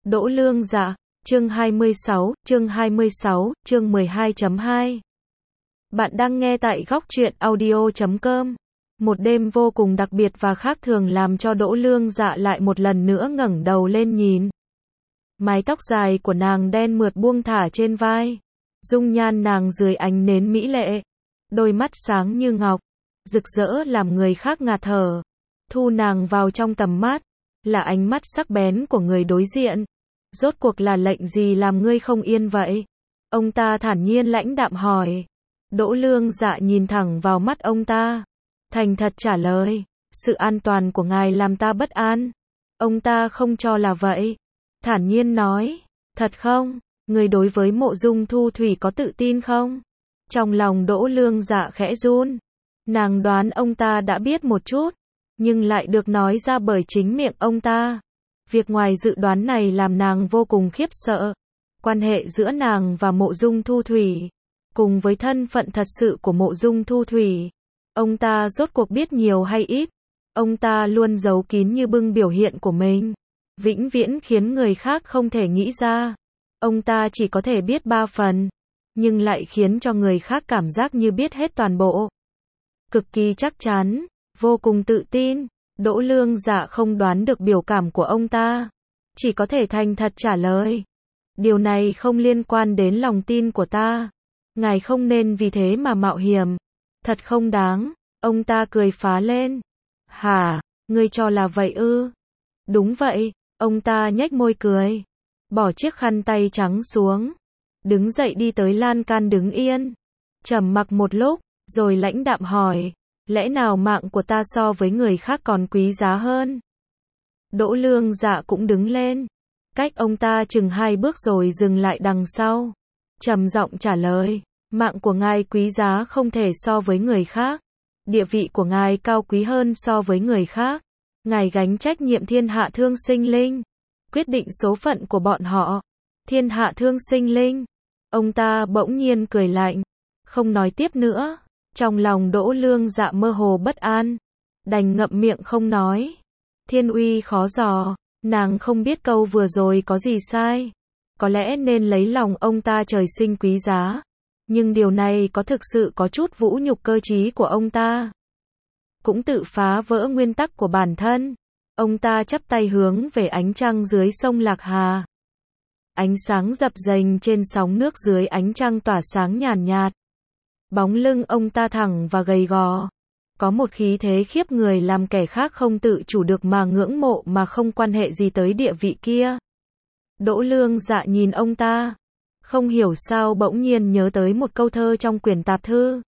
Đỗ Lương Dạ, chương 26, chương 12.2. Bạn đang nghe tại góc truyện audio.com. Một đêm vô cùng đặc biệt và khác thường làm cho Đỗ Lương Dạ lại một lần nữa ngẩng đầu lên nhìn. Mái tóc dài của nàng đen mượt buông thả trên vai. Dung nhan nàng dưới ánh nến mỹ lệ. Đôi mắt sáng như ngọc, rực rỡ làm người khác ngạt thở. Thu nàng vào trong tầm mắt, là ánh mắt sắc bén của người đối diện. Rốt cuộc là lệnh gì làm ngươi không yên vậy? Ông ta thản nhiên lãnh đạm hỏi. Đỗ Lương Dạ nhìn thẳng vào mắt ông ta, thành thật trả lời, sự an toàn của ngài làm ta bất an. Ông ta không cho là vậy, thản nhiên nói, thật không? Ngươi đối với Mộ Dung Thu Thủy có tự tin không? Trong lòng Đỗ Lương Dạ khẽ run. Nàng đoán ông ta đã biết một chút, nhưng lại được nói ra bởi chính miệng ông ta. Việc ngoài dự đoán này làm nàng vô cùng khiếp sợ. Quan hệ giữa nàng và Mộ Dung Thu Thủy, cùng với thân phận thật sự của Mộ Dung Thu Thủy, ông ta rốt cuộc biết nhiều hay ít? Ông ta luôn giấu kín như bưng biểu hiện của mình, vĩnh viễn khiến người khác không thể nghĩ ra. Ông ta chỉ có thể biết 3 phần, nhưng lại khiến cho người khác cảm giác như biết hết toàn bộ. Cực kỳ chắc chắn, vô cùng tự tin. Đỗ Lương Dạ không đoán được biểu cảm của ông ta, chỉ có thể thành thật trả lời. Điều này không liên quan đến lòng tin của ta. Ngài không nên vì thế mà mạo hiểm. Thật không đáng. Ông ta cười phá lên. Hả, ngươi cho là vậy ư? Đúng vậy. Ông ta nhếch môi cười, bỏ chiếc khăn tay trắng xuống, đứng dậy đi tới lan can đứng yên, trầm mặc một lúc, rồi lãnh đạm hỏi. Lẽ nào mạng của ta so với người khác còn quý giá hơn? Đỗ Lương Dạ cũng đứng lên, cách ông ta chừng 2 bước rồi dừng lại đằng sau, trầm giọng trả lời, mạng của ngài quý giá không thể so với người khác, địa vị của ngài cao quý hơn so với người khác, ngài gánh trách nhiệm thiên hạ thương sinh linh, quyết định số phận của bọn họ, thiên hạ thương sinh linh. Ông ta bỗng nhiên cười lạnh, không nói tiếp nữa. Trong lòng Đỗ Lương Dạ mơ hồ bất an, đành ngậm miệng không nói. Thiên uy khó dò, nàng không biết câu vừa rồi có gì sai. Có lẽ nên lấy lòng ông ta trời sinh quý giá, nhưng điều này có thực sự có chút vũ nhục cơ trí của ông ta, cũng tự phá vỡ nguyên tắc của bản thân. Ông ta chắp tay hướng về ánh trăng dưới sông Lạc Hà. Ánh sáng dập dềnh trên sóng nước dưới ánh trăng tỏa sáng nhàn nhạt. Bóng lưng ông ta thẳng và gầy gò, có một khí thế khiếp người làm kẻ khác không tự chủ được mà ngưỡng mộ mà không quan hệ gì tới địa vị kia. Đỗ Lương Dạ nhìn ông ta, không hiểu sao bỗng nhiên nhớ tới một câu thơ trong quyển tạp thư.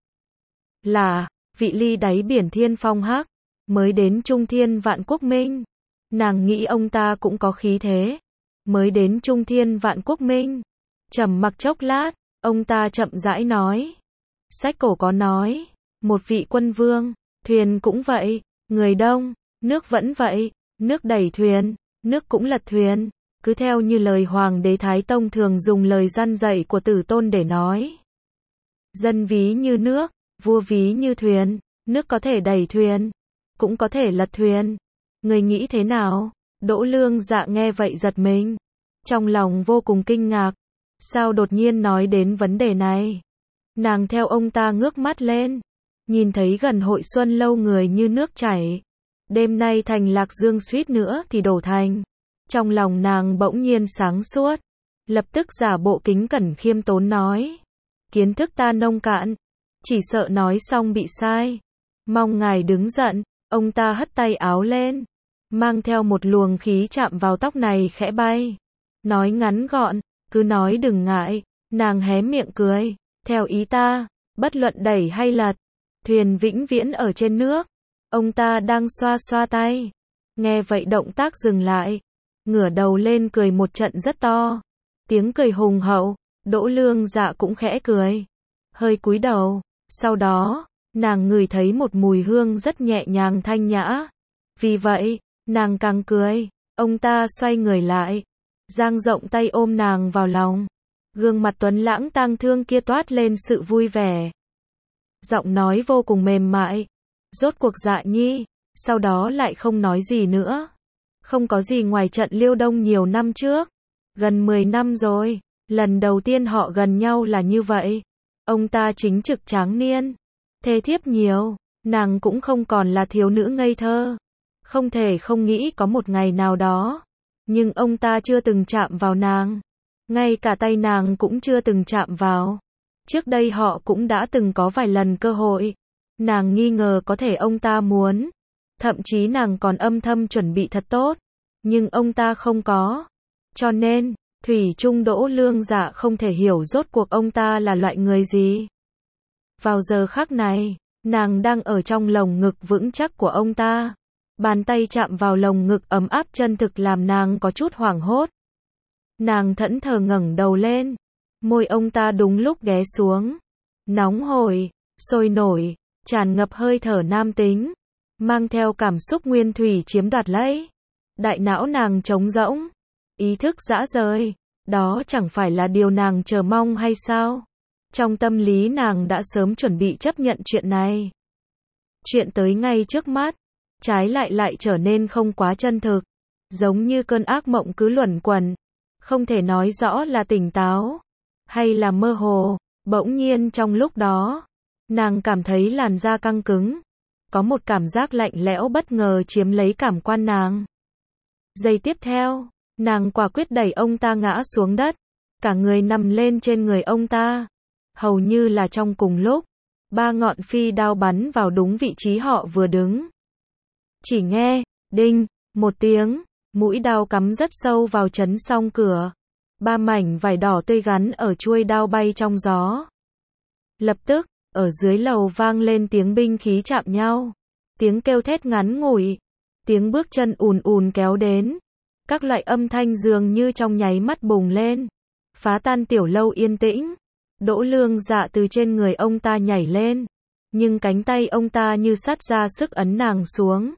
Là, vị ly đáy biển thiên phong hắc, mới đến trung thiên vạn quốc minh. Nàng nghĩ ông ta cũng có khí thế, mới đến trung thiên vạn quốc minh. Trầm mặc chốc lát, ông ta chậm rãi nói. Sách cổ có nói, một vị quân vương, thuyền cũng vậy, người đông, nước vẫn vậy, nước đẩy thuyền, nước cũng lật thuyền, cứ theo như lời Hoàng đế Thái Tông thường dùng lời răn dạy của Tử Tôn để nói. Dân ví như nước, vua ví như thuyền, nước có thể đẩy thuyền, cũng có thể lật thuyền. Người nghĩ thế nào? Đỗ Lương Dạ nghe vậy giật mình, trong lòng vô cùng kinh ngạc, sao đột nhiên nói đến vấn đề này? Nàng theo ông ta ngước mắt lên, nhìn thấy gần Hội Xuân lâu người như nước chảy. Đêm nay thành Lạc Dương suýt nữa thì đổ thành. Trong lòng nàng bỗng nhiên sáng suốt, lập tức giả bộ kính cẩn khiêm tốn nói. Kiến thức ta nông cạn, chỉ sợ nói xong bị sai. Mong ngài đứng giận. Ông ta hất tay áo lên, mang theo một luồng khí chạm vào tóc này khẽ bay. Nói ngắn gọn, cứ nói đừng ngại. Nàng hé miệng cười. Theo ý ta, bất luận đẩy hay lật, thuyền vĩnh viễn ở trên nước. Ông ta đang xoa xoa tay. Nghe vậy động tác dừng lại, ngửa đầu lên cười một trận rất to. Tiếng cười hùng hậu. Đỗ Lương Dạ cũng khẽ cười, hơi cúi đầu. Sau đó, nàng ngửi thấy một mùi hương rất nhẹ nhàng thanh nhã. Vì vậy, nàng càng cười. Ông ta xoay người lại, dang rộng tay ôm nàng vào lòng. Gương mặt tuấn lãng tang thương kia toát lên sự vui vẻ. Giọng nói vô cùng mềm mại. Rốt cuộc Dạ nhi, sau đó lại không nói gì nữa. Không có gì ngoài trận Liêu Đông nhiều năm trước. Gần 10 năm rồi, lần đầu tiên họ gần nhau là như vậy. Ông ta chính trực tráng niên, thê thiếp nhiều, nàng cũng không còn là thiếu nữ ngây thơ. Không thể không nghĩ có một ngày nào đó, nhưng ông ta chưa từng chạm vào nàng, ngay cả tay nàng cũng chưa từng chạm vào. Trước đây họ cũng đã từng có vài lần cơ hội, nàng nghi ngờ có thể ông ta muốn, thậm chí nàng còn âm thầm chuẩn bị thật tốt, nhưng ông ta không có. Cho nên, thủy chung Đỗ Lương Dạ không thể hiểu rốt cuộc ông ta là loại người gì. Vào giờ khắc này, nàng đang ở trong lồng ngực vững chắc của ông ta. Bàn tay chạm vào lồng ngực ấm áp chân thực làm nàng có chút hoảng hốt. Nàng thẫn thờ ngẩng đầu lên, môi ông ta đúng lúc ghé xuống. Nóng hổi, sôi nổi, tràn ngập hơi thở nam tính, mang theo cảm xúc nguyên thủy chiếm đoạt lấy. Đại não nàng trống rỗng, ý thức rã rời, đó chẳng phải là điều nàng chờ mong hay sao? Trong tâm lý nàng đã sớm chuẩn bị chấp nhận chuyện này. Chuyện tới ngay trước mắt, trái lại trở nên không quá chân thực, giống như cơn ác mộng cứ luẩn quẩn, không thể nói rõ là tỉnh táo hay là mơ hồ. Bỗng nhiên trong lúc đó, nàng cảm thấy làn da căng cứng, có một cảm giác lạnh lẽo bất ngờ chiếm lấy cảm quan nàng. Giây tiếp theo, nàng quả quyết đẩy ông ta ngã xuống đất, cả người nằm lên trên người ông ta. Hầu như là trong cùng lúc, 3 ngọn phi đao bắn vào đúng vị trí họ vừa đứng. Chỉ nghe, đinh, một tiếng, mũi đao cắm rất sâu vào chấn song cửa. 3 mảnh vải đỏ tươi gắn ở chuôi đao bay trong gió. Lập tức, ở dưới lầu vang lên tiếng binh khí chạm nhau, tiếng kêu thét ngắn ngủi, tiếng bước chân ùn ùn kéo đến. Các loại âm thanh dường như trong nháy mắt bùng lên, phá tan tiểu lâu yên tĩnh. Đỗ Lương Dạ từ trên người ông ta nhảy lên, nhưng cánh tay ông ta như sắt ra sức ấn nàng xuống.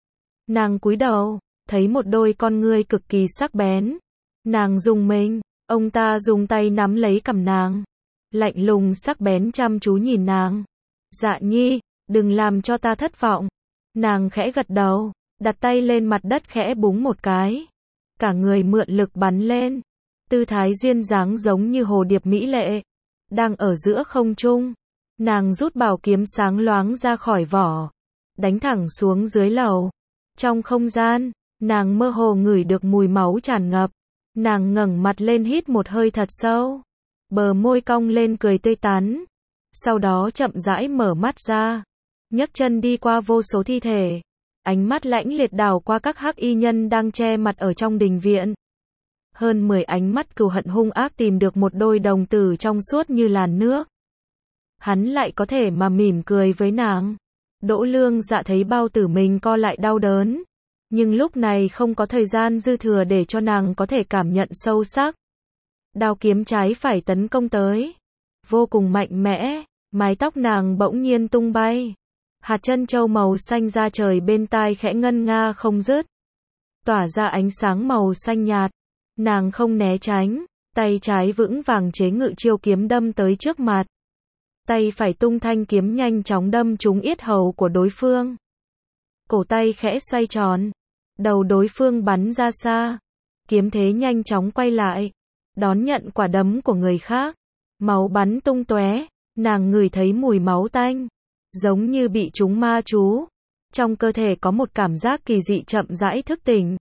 Nàng cúi đầu, thấy một đôi con ngươi cực kỳ sắc bén. Nàng rùng mình, ông ta dùng tay nắm lấy cằm nàng, lạnh lùng sắc bén chăm chú nhìn nàng. Dạ nhi, đừng làm cho ta thất vọng. Nàng khẽ gật đầu, đặt tay lên mặt đất khẽ búng một cái. Cả người mượn lực bắn lên, tư thái duyên dáng giống như hồ điệp mỹ lệ, đang ở giữa không trung. Nàng rút bảo kiếm sáng loáng ra khỏi vỏ, đánh thẳng xuống dưới lầu. Trong không gian, nàng mơ hồ ngửi được mùi máu tràn ngập. Nàng ngẩng mặt lên hít một hơi thật sâu, bờ môi cong lên cười tươi tắn. Sau đó chậm rãi mở mắt ra, nhấc chân đi qua vô số thi thể, ánh mắt lãnh liệt đảo qua các hắc y nhân đang che mặt ở trong đình viện. Hơn 10 ánh mắt cừu hận hung ác tìm được một đôi đồng tử trong suốt như làn nước. Hắn lại có thể mà mỉm cười với nàng. Đỗ Lương Dạ thấy bao tử mình co lại đau đớn, nhưng lúc này không có thời gian dư thừa để cho nàng có thể cảm nhận sâu sắc. Đao kiếm trái phải tấn công tới, vô cùng mạnh mẽ, mái tóc nàng bỗng nhiên tung bay. Hạt chân châu màu xanh da trời bên tai khẽ ngân nga không dứt, tỏa ra ánh sáng màu xanh nhạt. Nàng không né tránh, tay trái vững vàng chế ngự chiêu kiếm đâm tới trước mặt. Tay phải tung thanh kiếm nhanh chóng đâm trúng yết hầu của đối phương. Cổ tay khẽ xoay tròn, đầu đối phương bắn ra xa. Kiếm thế nhanh chóng quay lại, đón nhận quả đấm của người khác. Máu bắn tung tóe, nàng ngửi thấy mùi máu tanh, giống như bị trúng ma chú. Trong cơ thể có một cảm giác kỳ dị chậm rãi thức tỉnh.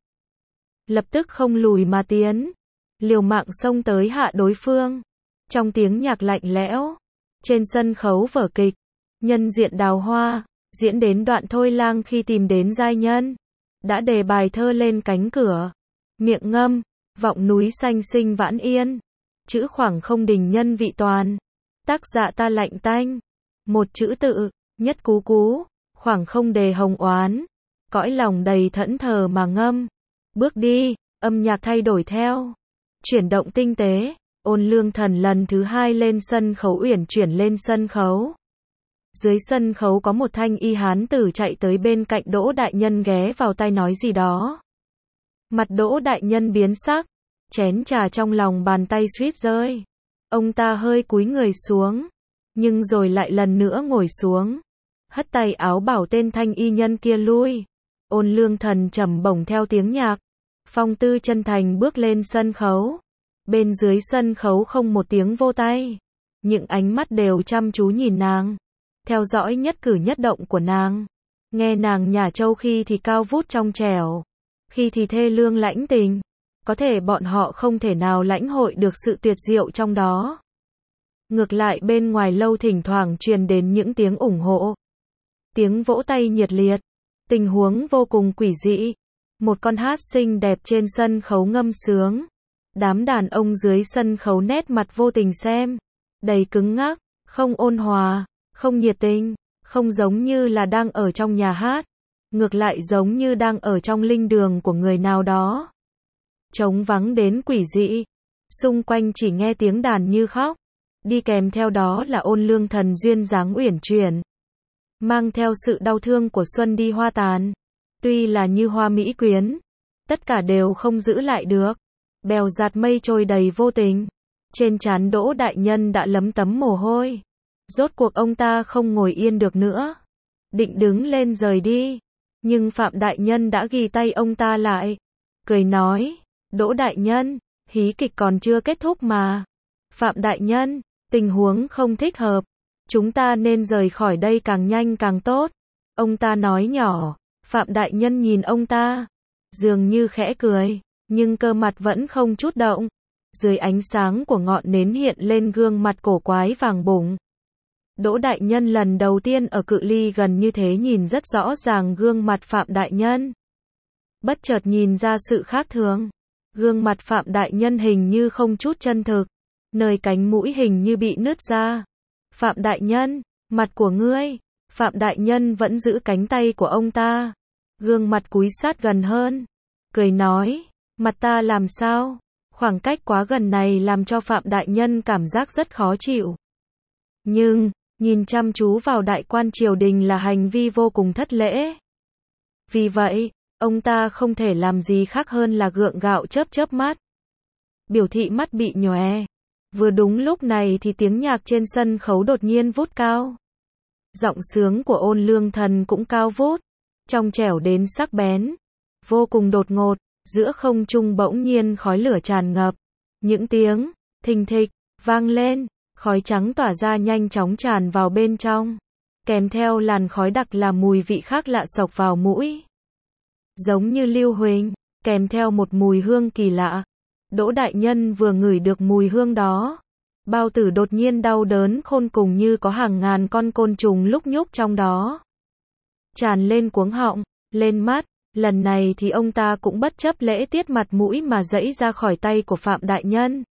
Lập tức không lùi mà tiến, liều mạng xông tới hạ đối phương. Trong tiếng nhạc lạnh lẽo, trên sân khấu vở kịch, nhân diện Đào Hoa, diễn đến đoạn Thôi Lang khi tìm đến giai nhân, đã đề bài thơ lên cánh cửa. Miệng ngâm, vọng núi xanh sinh vãn yên, chữ khoảng không đình nhân vị toàn. Tác dạ ta lạnh tanh, một chữ tự, nhất cú cú, khoảng không đề hồng oán, cõi lòng đầy thẫn thờ mà ngâm. Bước đi, âm nhạc thay đổi theo, chuyển động tinh tế. Ôn Lương Thần lần thứ 2 lên sân khấu uyển chuyển lên sân khấu. Dưới sân khấu có một thanh y hán tử chạy tới bên cạnh Đỗ đại nhân ghé vào tai nói gì đó. Mặt Đỗ đại nhân biến sắc, chén trà trong lòng bàn tay suýt rơi. Ông ta hơi cúi người xuống, nhưng rồi lại lần nữa ngồi xuống, hất tay áo bảo tên thanh y nhân kia lui. Ôn Lương Thần trầm bổng theo tiếng nhạc, phong tư chân thành bước lên sân khấu. Bên dưới sân khấu không một tiếng vỗ tay. Những ánh mắt đều chăm chú nhìn nàng. Theo dõi nhất cử nhất động của nàng. Nghe nàng nhả trâu khi thì cao vút trong trẻo. Khi thì thê lương lãnh tình. Có thể bọn họ không thể nào lãnh hội được sự tuyệt diệu trong đó. Ngược lại bên ngoài lâu thỉnh thoảng truyền đến những tiếng ủng hộ. Tiếng vỗ tay nhiệt liệt. Tình huống vô cùng quỷ dị. Một con hát xinh đẹp trên sân khấu ngâm sướng. Đám đàn ông dưới sân khấu nét mặt vô tình xem. Đầy cứng ngắc, không ôn hòa, không nhiệt tình, không giống như là đang ở trong nhà hát. Ngược lại giống như đang ở trong linh đường của người nào đó. Trống vắng đến quỷ dị. Xung quanh chỉ nghe tiếng đàn như khóc. Đi kèm theo đó là ôn lương thần duyên dáng uyển chuyển. Mang theo sự đau thương của xuân đi hoa tàn. Tuy là như hoa mỹ quyến. Tất cả đều không giữ lại được. Bèo dạt mây trôi đầy vô tình. Trên trán Đỗ đại nhân đã lấm tấm mồ hôi. Rốt cuộc ông ta không ngồi yên được nữa. Định đứng lên rời đi. Nhưng Phạm đại nhân đã ghi tay ông ta lại. Cười nói, Đỗ đại nhân, hí kịch còn chưa kết thúc mà. Phạm đại nhân, tình huống không thích hợp. Chúng ta nên rời khỏi đây càng nhanh càng tốt. Ông ta nói nhỏ. Phạm đại nhân nhìn ông ta. Dường như khẽ cười. Nhưng cơ mặt vẫn không chút động. Dưới ánh sáng của ngọn nến hiện lên gương mặt cổ quái vàng bụng. Đỗ đại nhân lần đầu tiên ở cự ly gần như thế nhìn rất rõ ràng gương mặt Phạm đại nhân. Bất chợt nhìn ra sự khác thường. Gương mặt Phạm đại nhân hình như không chút chân thực. Nơi cánh mũi hình như bị nứt ra. Phạm đại nhân, mặt của ngươi. Phạm đại nhân vẫn giữ cánh tay của ông ta. Gương mặt cúi sát gần hơn. Cười nói, mặt ta làm sao? Khoảng cách quá gần này làm cho Phạm đại nhân cảm giác rất khó chịu. Nhưng, nhìn chăm chú vào đại quan triều đình là hành vi vô cùng thất lễ. Vì vậy, ông ta không thể làm gì khác hơn là gượng gạo chớp chớp mắt. Biểu thị mắt bị nhòe. Vừa đúng lúc này thì tiếng nhạc trên sân khấu đột nhiên vút cao. Giọng sướng của ôn lương thần cũng cao vút. Trong trẻo đến sắc bén. Vô cùng đột ngột. Giữa không trung bỗng nhiên khói lửa tràn ngập. Những tiếng thình thịch vang lên. Khói trắng tỏa ra nhanh chóng tràn vào bên trong. Kèm theo làn khói đặc là mùi vị khác lạ xộc vào mũi. Giống như lưu huỳnh. Kèm theo một mùi hương kỳ lạ. Đỗ đại nhân vừa ngửi được mùi hương đó. Bao tử đột nhiên đau đớn khôn cùng như có hàng ngàn con côn trùng lúc nhúc trong đó. Tràn lên cuống họng, lên mắt. Lần này thì ông ta cũng bất chấp lễ tiết mặt mũi mà giãy ra khỏi tay của Phạm đại nhân.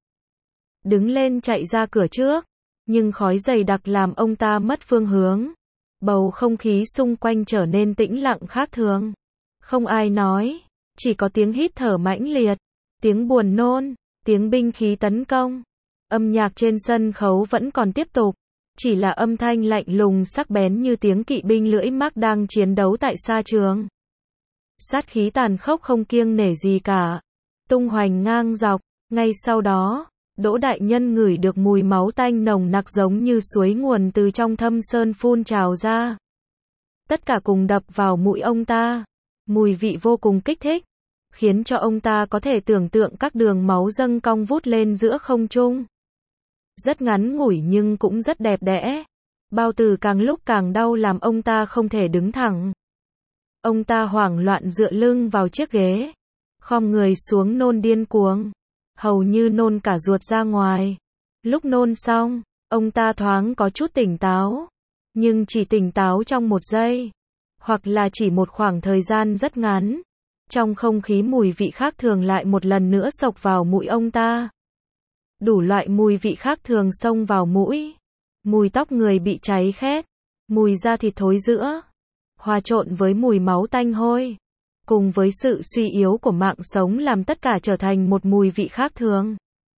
Đứng lên chạy ra cửa trước. Nhưng khói dày đặc làm ông ta mất phương hướng. Bầu không khí xung quanh trở nên tĩnh lặng khác thường. Không ai nói. Chỉ có tiếng hít thở mãnh liệt. Tiếng buồn nôn. Tiếng binh khí tấn công. Âm nhạc trên sân khấu vẫn còn tiếp tục. Chỉ là âm thanh lạnh lùng sắc bén như tiếng kỵ binh lưỡi mác đang chiến đấu tại sa trường. Sát khí tàn khốc không kiêng nể gì cả. Tung hoành ngang dọc. Ngay sau đó, Đỗ đại nhân ngửi được mùi máu tanh nồng nặc giống như suối nguồn từ trong thâm sơn phun trào ra. Tất cả cùng đập vào mũi ông ta. Mùi vị vô cùng kích thích. Khiến cho ông ta có thể tưởng tượng các đường máu dâng cong vút lên giữa không trung. Rất ngắn ngủi nhưng cũng rất đẹp đẽ. Bao tử càng lúc càng đau làm ông ta không thể đứng thẳng. Ông ta hoảng loạn dựa lưng vào chiếc ghế. Khom người xuống nôn điên cuồng. Hầu như nôn cả ruột ra ngoài. Lúc nôn xong, ông ta thoáng có chút tỉnh táo. Nhưng chỉ tỉnh táo trong một giây. Hoặc là chỉ một khoảng thời gian rất ngắn. Trong không khí mùi vị khác thường lại một lần nữa xộc vào mũi ông ta. Đủ loại mùi vị khác thường xông vào mũi. Mùi tóc người bị cháy khét. Mùi da thịt thối rữa. Hòa trộn với mùi máu tanh hôi. Cùng với sự suy yếu của mạng sống làm tất cả trở thành một mùi vị khác thường.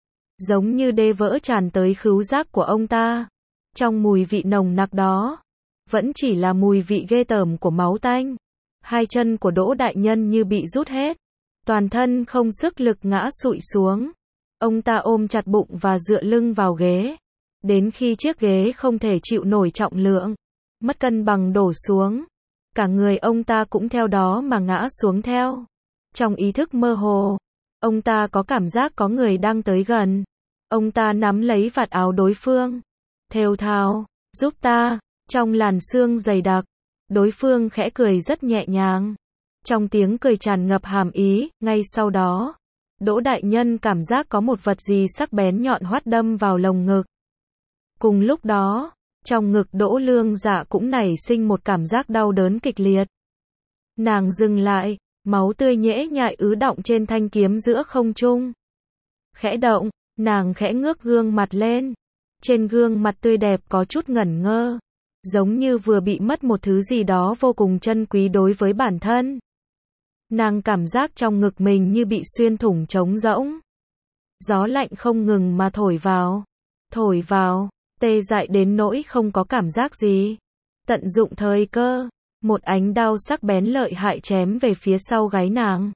Giống như đê vỡ tràn tới khứu giác của ông ta. Trong mùi vị nồng nặc đó, vẫn chỉ là mùi vị ghê tởm của máu tanh. Hai chân của Đỗ đại nhân như bị rút hết. Toàn thân không sức lực ngã xụi xuống. Ông ta ôm chặt bụng và dựa lưng vào ghế. Đến khi chiếc ghế không thể chịu nổi trọng lượng. Mất cân bằng đổ xuống. Cả người ông ta cũng theo đó mà ngã xuống theo. Trong ý thức mơ hồ, Ông ta có cảm giác có người đang tới gần. Ông ta nắm lấy vạt áo đối phương. Thều thào, giúp ta, trong làn sương dày đặc. Đối phương khẽ cười rất nhẹ nhàng. Trong tiếng cười tràn ngập hàm ý, ngay sau đó, Đỗ đại nhân cảm giác có một vật gì sắc bén nhọn hoắt đâm vào lồng ngực. Cùng lúc đó, trong ngực Đỗ Lương Dạ cũng nảy sinh một cảm giác đau đớn kịch liệt. Nàng dừng lại, máu tươi nhễ nhại ứ đọng trên thanh kiếm giữa không trung. Khẽ động, nàng khẽ ngước gương mặt lên. Trên gương mặt tươi đẹp có chút ngẩn ngơ, giống như vừa bị mất một thứ gì đó vô cùng chân quý đối với bản thân. Nàng cảm giác trong ngực mình như bị xuyên thủng trống rỗng. Gió lạnh không ngừng mà thổi vào, tê dại đến nỗi không có cảm giác gì. Tận dụng thời cơ, một ánh đao sắc bén lợi hại chém về phía sau gáy nàng.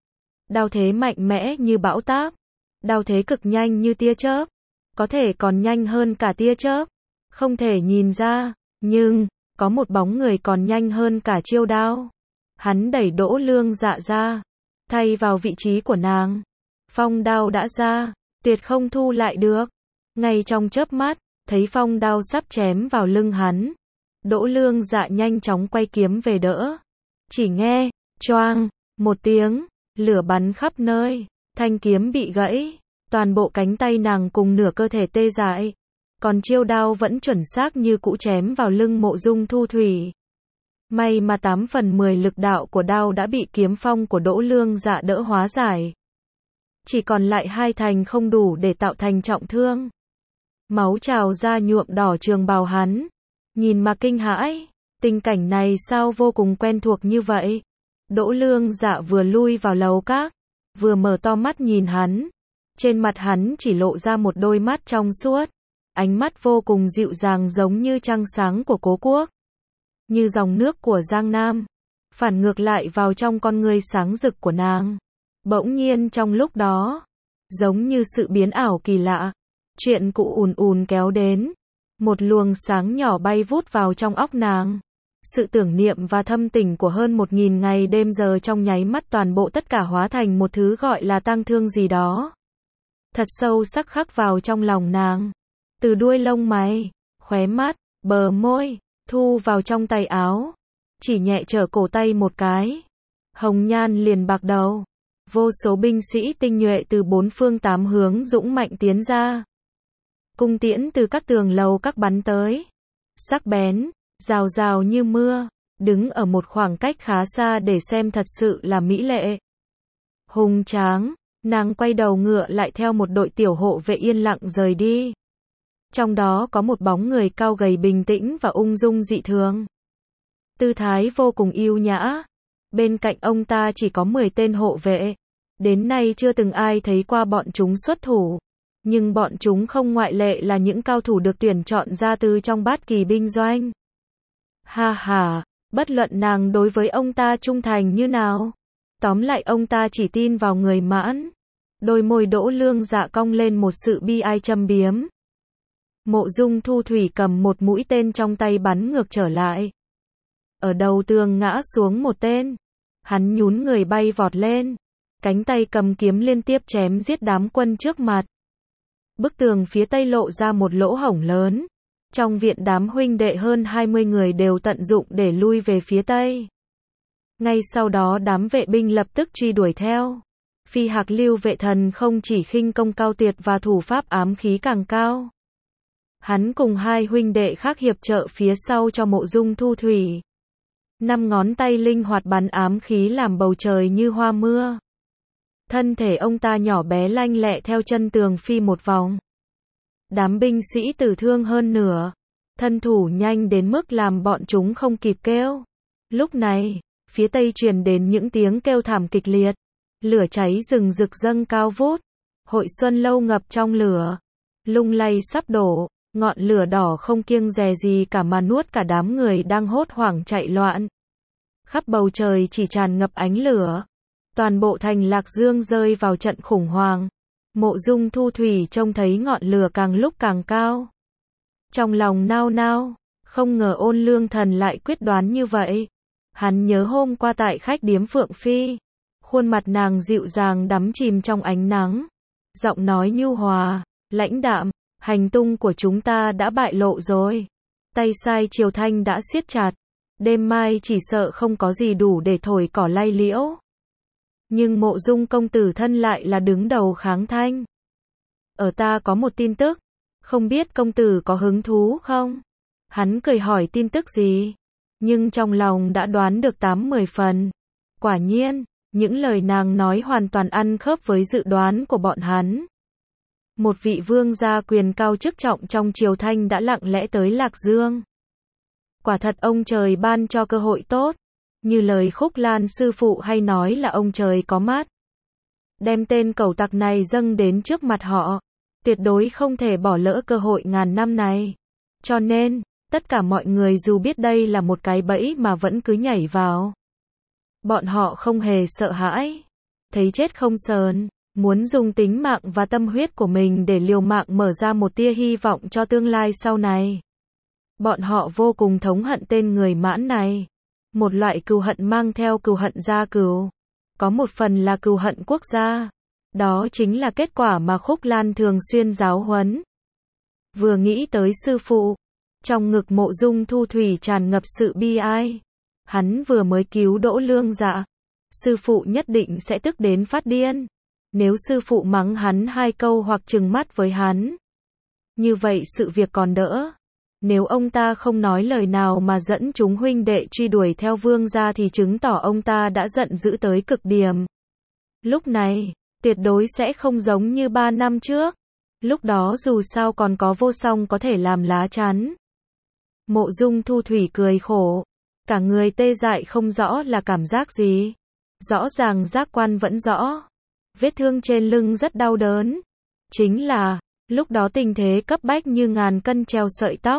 Đao thế mạnh mẽ như bão táp, đao thế cực nhanh như tia chớp, có thể còn nhanh hơn cả tia chớp. Không thể nhìn ra, nhưng có một bóng người còn nhanh hơn cả chiêu đao. Hắn đẩy Đỗ Lương Dạ ra, thay vào vị trí của nàng. Phong đao đã ra, tuyệt không thu lại được. Ngay trong chớp mắt, thấy phong đao sắp chém vào lưng hắn. Đỗ Lương Dạ nhanh chóng quay kiếm về đỡ. Chỉ nghe, choang, một tiếng, lửa bắn khắp nơi, thanh kiếm bị gãy, toàn bộ cánh tay nàng cùng nửa cơ thể tê dại. Còn chiêu đao vẫn chuẩn xác như cũ chém vào lưng Mộ Dung Thu Thủy. May mà 8/10 lực đạo của đao đã bị kiếm phong của Đỗ Lương Dạ đỡ hóa giải. Chỉ còn lại 2/10 không đủ để tạo thành trọng thương. Máu trào ra nhuộm đỏ trường bào hắn. Nhìn mà kinh hãi, tình cảnh này sao vô cùng quen thuộc như vậy. Đỗ Lương Dạ vừa lui vào lầu các, vừa mở to mắt nhìn hắn. Trên mặt hắn chỉ lộ ra một đôi mắt trong suốt. Ánh mắt vô cùng dịu dàng giống như trăng sáng của Cố Quốc. Như dòng nước của Giang Nam. Phản ngược lại vào trong con ngươi sáng rực của nàng. Bỗng nhiên trong lúc đó, giống như sự biến ảo kỳ lạ, chuyện cũ ùn ùn kéo đến. Một luồng sáng nhỏ bay vút vào trong óc nàng. Sự tưởng niệm và thâm tình của hơn 1000 ngày đêm giờ trong nháy mắt toàn bộ tất cả hóa thành một thứ gọi là tang thương gì đó. Thật sâu sắc khắc vào trong lòng nàng. Từ đuôi lông mày, khóe mắt, bờ môi, thu vào trong tay áo. Chỉ nhẹ trở cổ tay một cái. Hồng nhan liền bạc đầu. Vô số binh sĩ tinh nhuệ từ 4 phương 8 hướng dũng mạnh tiến ra. Cung tiễn từ các tường lầu các bắn tới. Sắc bén, rào rào như mưa. Đứng ở một khoảng cách khá xa để xem thật sự là mỹ lệ. Hùng tráng, nàng quay đầu ngựa lại theo một đội tiểu hộ vệ yên lặng rời đi. Trong đó có một bóng người cao gầy bình tĩnh và ung dung dị thường. Tư thái vô cùng yêu nhã. Bên cạnh ông ta chỉ có 10 tên hộ vệ. Đến nay chưa từng ai thấy qua bọn chúng xuất thủ. Nhưng bọn chúng không ngoại lệ là những cao thủ được tuyển chọn ra từ trong bát kỳ binh doanh. Ha ha, bất luận nàng đối với ông ta trung thành như nào. Tóm lại ông ta chỉ tin vào người Mãn. Đôi môi Đỗ Lương Dạ cong lên một sự bi ai châm biếm. Mộ Dung Thu Thủy cầm một mũi tên trong tay bắn ngược trở lại. Ở đầu tường ngã xuống một tên. Hắn nhún người bay vọt lên. Cánh tay cầm kiếm liên tiếp chém giết đám quân trước mặt. Bức tường phía tây lộ ra một lỗ hổng lớn. Trong viện đám huynh đệ hơn 20 người đều tận dụng để lui về phía tây. Ngay sau đó đám vệ binh lập tức truy đuổi theo. Phi Hạc Lưu vệ thần không chỉ khinh công cao tuyệt và thủ pháp ám khí càng cao. Hắn cùng 2 huynh đệ khác hiệp trợ phía sau cho Mộ Dung Thu Thủy. 5 ngón tay linh hoạt bắn ám khí làm bầu trời như hoa mưa. Thân thể ông ta nhỏ bé lanh lẹ theo chân tường phi một vòng. Đám binh sĩ tử thương hơn nửa. Thân thủ nhanh đến mức làm bọn chúng không kịp kêu. Lúc này, phía tây truyền đến những tiếng kêu thảm kịch liệt. Lửa cháy rừng rực dâng cao vút. Hội xuân lâu ngập trong lửa. Lung lay sắp đổ. Ngọn lửa đỏ không kiêng dè gì cả mà nuốt cả đám người đang hốt hoảng chạy loạn. Khắp bầu trời chỉ tràn ngập ánh lửa. Toàn bộ thành Lạc Dương rơi vào trận khủng hoảng. Mộ Dung Thu Thủy trông thấy ngọn lửa càng lúc càng cao. Trong lòng nao nao, không ngờ Ôn Lương Thần lại quyết đoán như vậy. Hắn nhớ hôm qua tại khách điếm Phượng Phi, Khuôn mặt nàng dịu dàng đắm chìm trong ánh nắng. Giọng nói nhu hòa, lãnh đạm, hành tung của chúng ta đã bại lộ rồi. Tay sai Triều Thanh đã siết chặt. Đêm mai chỉ sợ không có gì đủ để thổi cỏ lay liễu. Nhưng Mộ Dung công tử thân lại là đứng đầu kháng thanh. Ở ta có một tin tức. Không biết công tử có hứng thú không? Hắn cười hỏi tin tức gì? Nhưng trong lòng đã đoán được 8-10 phần. Quả nhiên, những lời nàng nói hoàn toàn ăn khớp với dự đoán của bọn hắn. Một vị vương gia quyền cao chức trọng trong Triều Thanh đã lặng lẽ tới Lạc Dương. Quả thật ông trời ban cho cơ hội tốt. Như lời Khúc Lan sư phụ hay nói là ông trời có mắt. Đem tên cẩu tặc này dâng đến trước mặt họ. Tuyệt đối không thể bỏ lỡ cơ hội ngàn năm này. Cho nên, tất cả mọi người dù biết đây là một cái bẫy mà vẫn cứ nhảy vào. Bọn họ không hề sợ hãi. Thấy chết không sờn. Muốn dùng tính mạng và tâm huyết của mình để liều mạng mở ra một tia hy vọng cho tương lai sau này. Bọn họ vô cùng thống hận tên người Mãn này. Một loại cừu hận mang theo cừu hận gia cừu. Có một phần là cừu hận quốc gia. Đó chính là kết quả mà Khúc Lan thường xuyên giáo huấn. Vừa nghĩ tới sư phụ, trong ngực Mộ Dung Thu Thủy tràn ngập sự bi ai. Hắn vừa mới cứu Đỗ Lương Dạ. Sư phụ nhất định sẽ tức đến phát điên. Nếu sư phụ mắng hắn 2 câu hoặc trừng mắt với hắn. Như vậy sự việc còn đỡ. Nếu ông ta không nói lời nào mà dẫn chúng huynh đệ truy đuổi theo vương gia thì chứng tỏ ông ta đã giận dữ tới cực điểm. Lúc này, tuyệt đối sẽ không giống như 3 năm trước. Lúc đó dù sao còn có Vô Song có thể làm lá chắn. Mộ Dung Thu Thủy cười khổ. Cả người tê dại không rõ là cảm giác gì. Rõ ràng giác quan vẫn rõ. Vết thương trên lưng rất đau đớn. Chính là, lúc đó tình thế cấp bách như ngàn cân treo sợi tóc.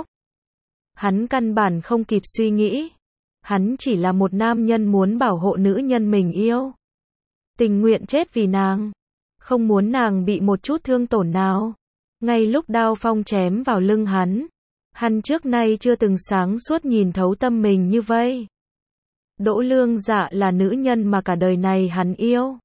Hắn căn bản không kịp suy nghĩ. Hắn chỉ là một nam nhân muốn bảo hộ nữ nhân mình yêu. Tình nguyện chết vì nàng. Không muốn nàng bị một chút thương tổn nào. Ngay lúc đao phong chém vào lưng hắn trước nay chưa từng sáng suốt nhìn thấu tâm mình như vậy. Đỗ Lương Dạ là nữ nhân mà cả đời này hắn yêu.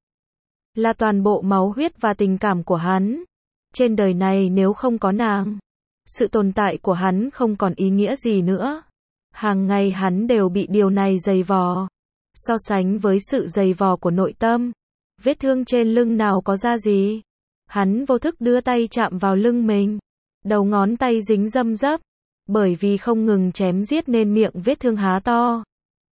Là toàn bộ máu huyết và tình cảm của hắn. Trên đời này nếu không có nàng, sự tồn tại của hắn không còn ý nghĩa gì nữa. Hàng ngày hắn đều bị điều này dày vò. So sánh với sự dày vò của nội tâm, vết thương trên lưng nào có ra gì. Hắn vô thức đưa tay chạm vào lưng mình. Đầu ngón tay dính răm rắp. Bởi vì không ngừng chém giết nên miệng vết thương há to.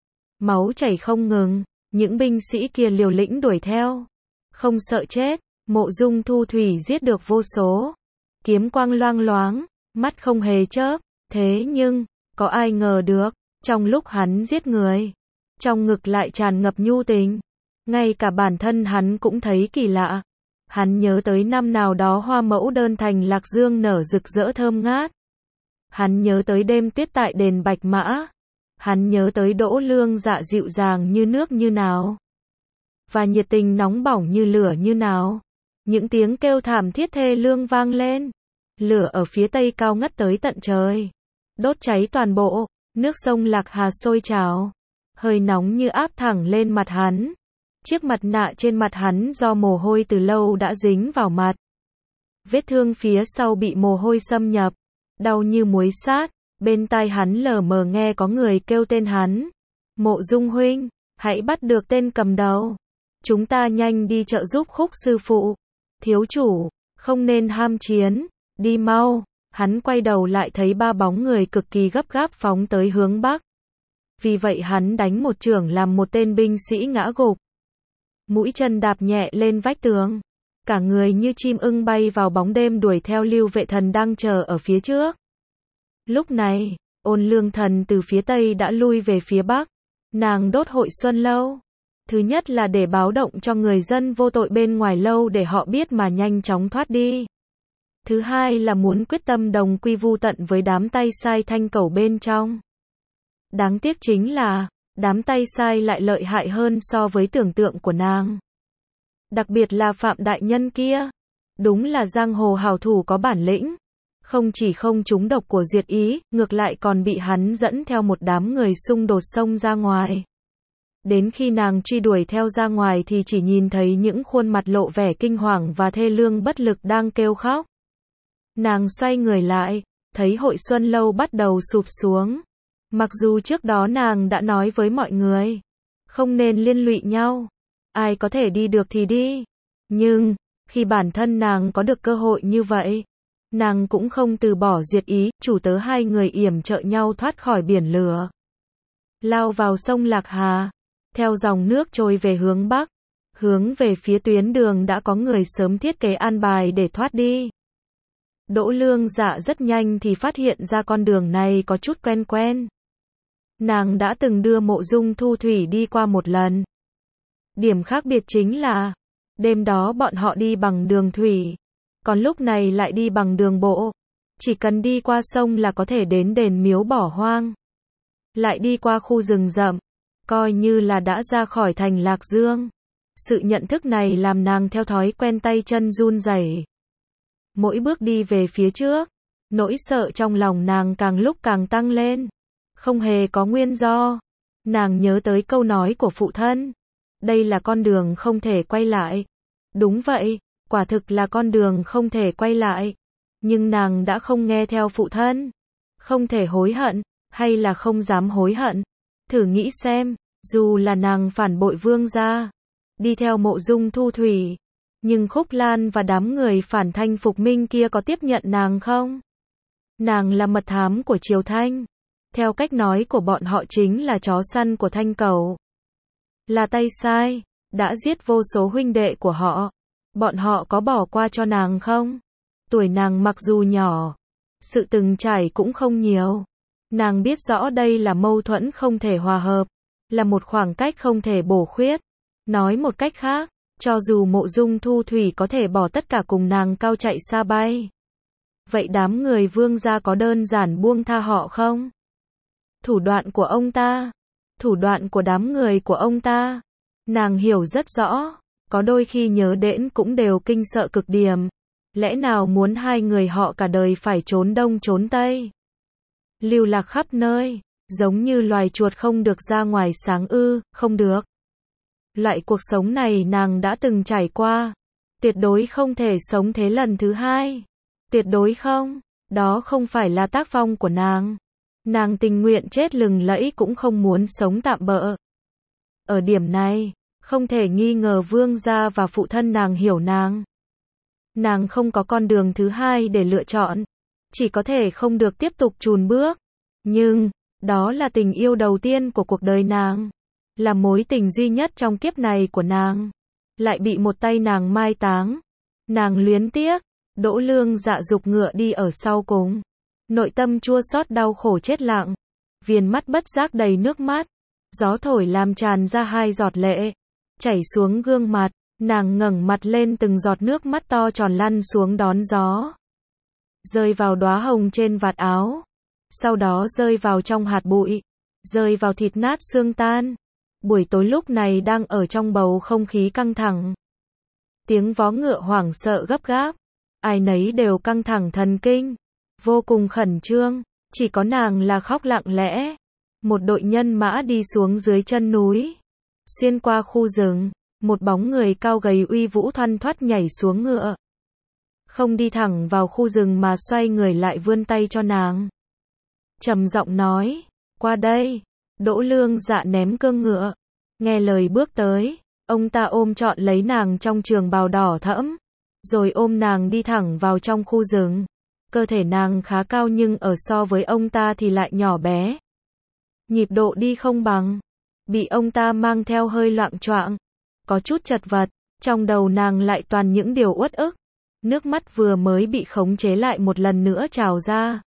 Máu chảy không ngừng. Những binh sĩ kia liều lĩnh đuổi theo. Không sợ chết. Mộ Dung Thu Thủy giết được vô số. Kiếm quang loang loáng. Mắt không hề chớp. Thế nhưng, có ai ngờ được, trong lúc hắn giết người, trong ngực lại tràn ngập nhu tình. Ngay cả bản thân hắn cũng thấy kỳ lạ. Hắn nhớ tới năm nào đó hoa mẫu đơn thành Lạc Dương nở rực rỡ thơm ngát. Hắn nhớ tới đêm tuyết tại đền Bạch Mã. Hắn nhớ tới Đỗ Lương Dạ dịu dàng như nước như nào. Và nhiệt tình nóng bỏng như lửa như nào. Những tiếng kêu thảm thiết thê lương vang lên. Lửa ở phía tây cao ngất tới tận trời. Đốt cháy toàn bộ. Nước sông Lạc Hà sôi trào. Hơi nóng như áp thẳng lên mặt hắn. Chiếc mặt nạ trên mặt hắn do mồ hôi từ lâu đã dính vào mặt. Vết thương phía sau bị mồ hôi xâm nhập. Đau như muối sát. Bên tai hắn lờ mờ nghe có người kêu tên hắn. Mộ Dung huynh, hãy bắt được tên cầm đầu. Chúng ta nhanh đi trợ giúp Khúc sư phụ. Thiếu chủ, không nên ham chiến. Đi mau. Hắn quay đầu lại thấy 3 bóng người cực kỳ gấp gáp phóng tới hướng bắc. Vì vậy hắn đánh một chưởng làm một tên binh sĩ ngã gục. Mũi chân đạp nhẹ lên vách tường. Cả người như chim ưng bay vào bóng đêm đuổi theo Lưu Vệ Thần đang chờ ở phía trước. Lúc này, Ôn Lương Thần từ phía tây đã lui về phía bắc. Nàng đốt hội xuân lâu. Thứ nhất là để báo động cho người dân vô tội bên ngoài lâu để họ biết mà nhanh chóng thoát đi. Thứ hai là muốn quyết tâm đồng quy vu tận với đám tay sai thanh cẩu bên trong. Đáng tiếc chính là, đám tay sai lại lợi hại hơn so với tưởng tượng của nàng. Đặc biệt là Phạm đại nhân kia. Đúng là giang hồ hào thủ có bản lĩnh. Không chỉ không trúng độc của Duyệt Ý, ngược lại còn bị hắn dẫn theo một đám người xung đột xông ra ngoài. Đến khi nàng truy đuổi theo ra ngoài thì chỉ nhìn thấy những khuôn mặt lộ vẻ kinh hoàng và thê lương bất lực đang kêu khóc. Nàng xoay người lại, thấy hội xuân lâu bắt đầu sụp xuống. Mặc dù trước đó nàng đã nói với mọi người, không nên liên lụy nhau, ai có thể đi được thì đi. Nhưng, khi bản thân nàng có được cơ hội như vậy, nàng cũng không từ bỏ duyệt ý, chủ tớ hai người yểm trợ nhau thoát khỏi biển lửa. Lao vào sông Lạc Hà, theo dòng nước trôi về hướng Bắc, hướng về phía tuyến đường đã có người sớm thiết kế an bài để thoát đi. Đỗ Lương Dạ rất nhanh thì phát hiện ra con đường này có chút quen quen. Nàng đã từng đưa Mộ Dung Thu Thủy đi qua một lần. Điểm khác biệt chính là, đêm đó bọn họ đi bằng đường thủy, còn lúc này lại đi bằng đường bộ. Chỉ cần đi qua sông là có thể đến đền miếu bỏ hoang. Lại đi qua khu rừng rậm, coi như là đã ra khỏi thành Lạc Dương. Sự nhận thức này làm nàng theo thói quen tay chân run rẩy. Mỗi bước đi về phía trước, nỗi sợ trong lòng nàng càng lúc càng tăng lên. Không hề có nguyên do. Nàng nhớ tới câu nói của phụ thân. Đây là con đường không thể quay lại. Đúng vậy, quả thực là con đường không thể quay lại. Nhưng nàng đã không nghe theo phụ thân. Không thể hối hận, hay là không dám hối hận. Thử nghĩ xem, dù là nàng phản bội Vương gia, đi theo Mộ Dung Thu Thủy, nhưng Khúc Lan và đám người phản Thanh Phục Minh kia có tiếp nhận nàng không? Nàng là mật thám của Triều Thanh. Theo cách nói của bọn họ chính là chó săn của Thanh Cẩu. Là tay sai, đã giết vô số huynh đệ của họ. Bọn họ có bỏ qua cho nàng không? Tuổi nàng mặc dù nhỏ, sự từng trải cũng không nhiều. Nàng biết rõ đây là mâu thuẫn không thể hòa hợp, là một khoảng cách không thể bổ khuyết. Nói một cách khác, cho dù Mộ Dung Thu Thủy có thể bỏ tất cả cùng nàng cao chạy xa bay, vậy đám người Vương gia có đơn giản buông tha họ không? Thủ đoạn của ông ta, thủ đoạn của đám người của ông ta, nàng hiểu rất rõ, có đôi khi nhớ đến cũng đều kinh sợ cực điểm. Lẽ nào muốn hai người họ cả đời phải trốn đông trốn tây, lưu lạc khắp nơi, giống như loài chuột không được ra ngoài sáng ư? Không được. Loại cuộc sống này nàng đã từng trải qua, tuyệt đối không thể sống thế lần thứ hai. Tuyệt đối không, đó không phải là tác phong của nàng. Nàng tình nguyện chết lừng lẫy cũng không muốn sống tạm bợ. Ở điểm này, không thể nghi ngờ Vương gia và phụ thân nàng hiểu nàng. Nàng không có con đường thứ hai để lựa chọn, chỉ có thể không được tiếp tục chùn bước. Nhưng, đó là tình yêu đầu tiên của cuộc đời nàng, là mối tình duy nhất trong kiếp này của nàng, lại bị một tay nàng mai táng. Nàng luyến tiếc. Đỗ Lương Dạ giục ngựa đi ở sau cùng, nội tâm chua xót đau khổ chết lặng, viền mắt bất giác đầy nước mắt, gió thổi làm tràn ra hai giọt lệ, chảy xuống gương mặt, nàng ngẩng mặt lên từng giọt nước mắt to tròn lăn xuống đón gió, rơi vào đóa hồng trên vạt áo, sau đó rơi vào trong hạt bụi, rơi vào thịt nát xương tan. Buổi tối lúc này đang ở trong bầu không khí căng thẳng. Tiếng vó ngựa hoảng sợ gấp gáp, ai nấy đều căng thẳng thần kinh, vô cùng khẩn trương, chỉ có nàng là khóc lặng lẽ. Một đội nhân mã đi xuống dưới chân núi, xuyên qua khu rừng, một bóng người cao gầy uy vũ thoăn thoắt nhảy xuống ngựa. Không đi thẳng vào khu rừng mà xoay người lại vươn tay cho nàng. Trầm giọng nói, qua đây. Đỗ Lương Dạ ném cương ngựa, nghe lời bước tới, ông ta ôm trọn lấy nàng trong trường bào đỏ thẫm, rồi ôm nàng đi thẳng vào trong khu rừng. Cơ thể nàng khá cao nhưng ở so với ông ta thì lại nhỏ bé. Nhịp độ đi không bằng, bị ông ta mang theo hơi loạng choạng, có chút chật vật, trong đầu nàng lại toàn những điều uất ức. Nước mắt vừa mới bị khống chế lại một lần nữa trào ra,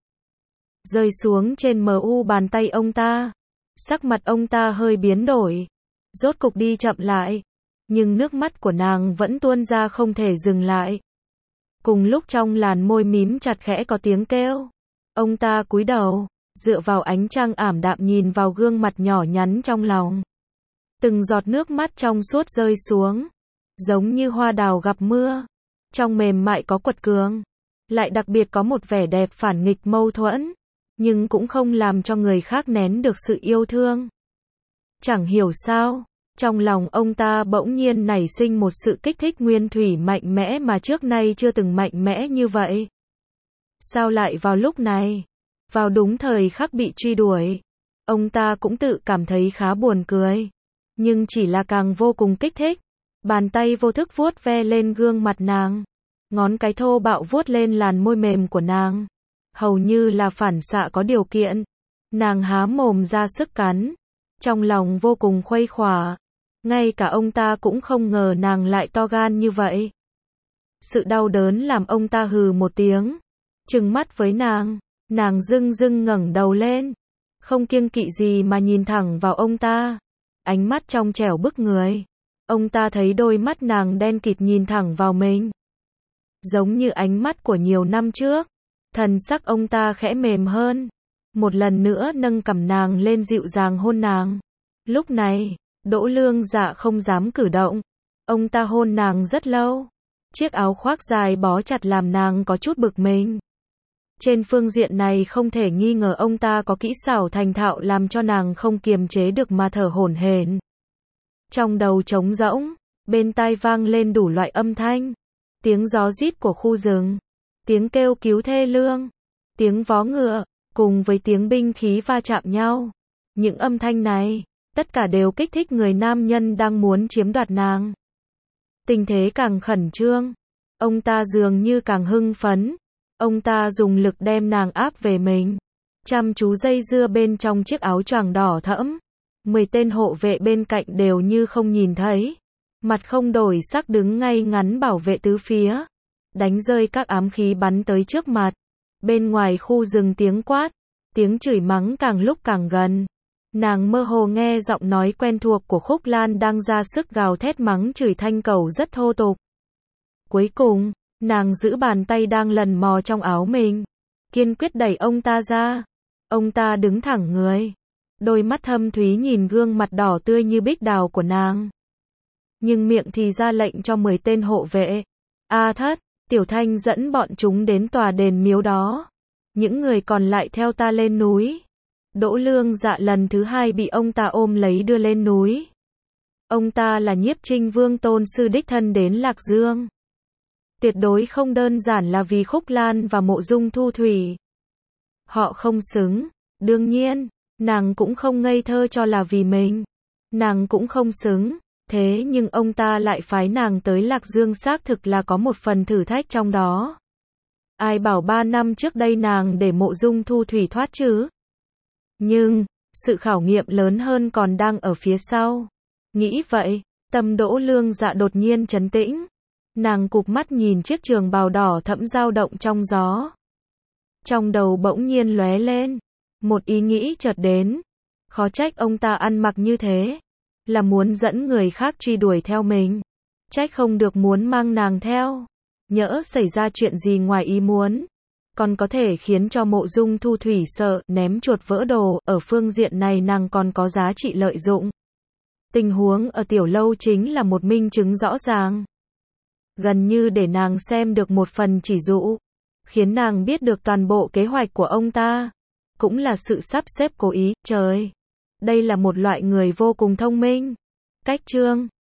rơi xuống trên mu bàn tay ông ta. Sắc mặt ông ta hơi biến đổi, rốt cục đi chậm lại, nhưng nước mắt của nàng vẫn tuôn ra không thể dừng lại. Cùng lúc trong làn môi mím chặt khẽ có tiếng kêu. Ông ta cúi đầu, dựa vào ánh trăng ảm đạm nhìn vào gương mặt nhỏ nhắn trong lòng. Từng giọt nước mắt trong suốt rơi xuống, giống như hoa đào gặp mưa, trong mềm mại có quật cường, lại đặc biệt có một vẻ đẹp phản nghịch mâu thuẫn, nhưng cũng không làm cho người khác nén được sự yêu thương. Chẳng hiểu sao, trong lòng ông ta bỗng nhiên nảy sinh một sự kích thích nguyên thủy mạnh mẽ mà trước nay chưa từng mạnh mẽ như vậy. Sao lại vào lúc này? Vào đúng thời khắc bị truy đuổi. Ông ta cũng tự cảm thấy khá buồn cười. Nhưng chỉ là càng vô cùng kích thích. Bàn tay vô thức vuốt ve lên gương mặt nàng. Ngón cái thô bạo vuốt lên làn môi mềm của nàng. Hầu như là phản xạ có điều kiện. Nàng há mồm ra sức cắn. Trong lòng vô cùng khuây khỏa. Ngay cả ông ta cũng không ngờ nàng lại to gan như vậy. Sự đau đớn làm ông ta hừ một tiếng. Trừng mắt với nàng. Nàng dưng dưng ngẩng đầu lên. Không kiêng kỵ gì mà nhìn thẳng vào ông ta. Ánh mắt trong trẻo bức người. Ông ta thấy đôi mắt nàng đen kịt nhìn thẳng vào mình. Giống như ánh mắt của nhiều năm trước. Thần sắc ông ta khẽ mềm hơn. Một lần nữa nâng cằm nàng lên dịu dàng hôn nàng. Lúc này, Đỗ Lương Dạ không dám cử động. Ông ta hôn nàng rất lâu. Chiếc áo khoác dài bó chặt làm nàng có chút bực mình. Trên phương diện này không thể nghi ngờ ông ta có kỹ xảo thành thạo làm cho nàng không kiềm chế được mà thở hổn hển. Trong đầu trống rỗng, bên tai vang lên đủ loại âm thanh. Tiếng gió rít của khu rừng, tiếng kêu cứu thê lương, tiếng vó ngựa, cùng với tiếng binh khí va chạm nhau. Những âm thanh này, tất cả đều kích thích người nam nhân đang muốn chiếm đoạt nàng. Tình thế càng khẩn trương, ông ta dường như càng hưng phấn. Ông ta dùng lực đem nàng áp về mình. Chăm chú dây dưa bên trong chiếc áo choàng đỏ thẫm. 10 tên hộ vệ bên cạnh đều như không nhìn thấy. Mặt không đổi sắc đứng ngay ngắn bảo vệ tứ phía. Đánh rơi các ám khí bắn tới trước mặt. Bên ngoài khu rừng tiếng quát. Tiếng chửi mắng càng lúc càng gần. Nàng mơ hồ nghe giọng nói quen thuộc của Khúc Lan đang ra sức gào thét mắng chửi Thanh Cẩu rất thô tục. Cuối cùng, nàng giữ bàn tay đang lần mò trong áo mình. Kiên quyết đẩy ông ta ra. Ông ta đứng thẳng người. Đôi mắt thâm thúy nhìn gương mặt đỏ tươi như bích đào của nàng. Nhưng miệng thì ra lệnh cho 10 tên hộ vệ. A Thất, Tiểu Thanh dẫn bọn chúng đến tòa đền miếu đó. Những người còn lại theo ta lên núi. Đỗ Lương Dạ lần thứ 2 bị ông ta ôm lấy đưa lên núi. Ông ta là Nhiếp Trinh Vương tôn sư đích thân đến Lạc Dương. Tuyệt đối không đơn giản là vì Khúc Lan và Mộ Dung Thu Thủy. Họ không xứng. Đương nhiên, nàng cũng không ngây thơ cho là vì mình. Nàng cũng không xứng. Thế nhưng ông ta lại phái nàng tới Lạc Dương xác thực là có một phần thử thách trong đó. Ai bảo 3 năm trước đây nàng để Mộ Dung Thu Thủy thoát chứ? Nhưng, sự khảo nghiệm lớn hơn còn đang ở phía sau. Nghĩ vậy, tâm Đỗ Lương Dạ đột nhiên trấn tĩnh. Nàng cụp mắt nhìn chiếc trường bào đỏ thẫm dao động trong gió. Trong đầu bỗng nhiên lóe lên. Một ý nghĩ chợt đến. Khó trách ông ta ăn mặc như thế. Là muốn dẫn người khác truy đuổi theo mình. Trách không được muốn mang nàng theo. Nhỡ xảy ra chuyện gì ngoài ý muốn. Còn có thể khiến cho Mộ Dung Thu Thủy sợ, ném chuột vỡ đồ. Ở phương diện này nàng còn có giá trị lợi dụng. Tình huống ở tiểu lâu chính là một minh chứng rõ ràng. Gần như để nàng xem được một phần chỉ dụ. Khiến nàng biết được toàn bộ kế hoạch của ông ta. Cũng là sự sắp xếp cố ý. Trời! Đây là một loại người vô cùng thông minh. Cách chương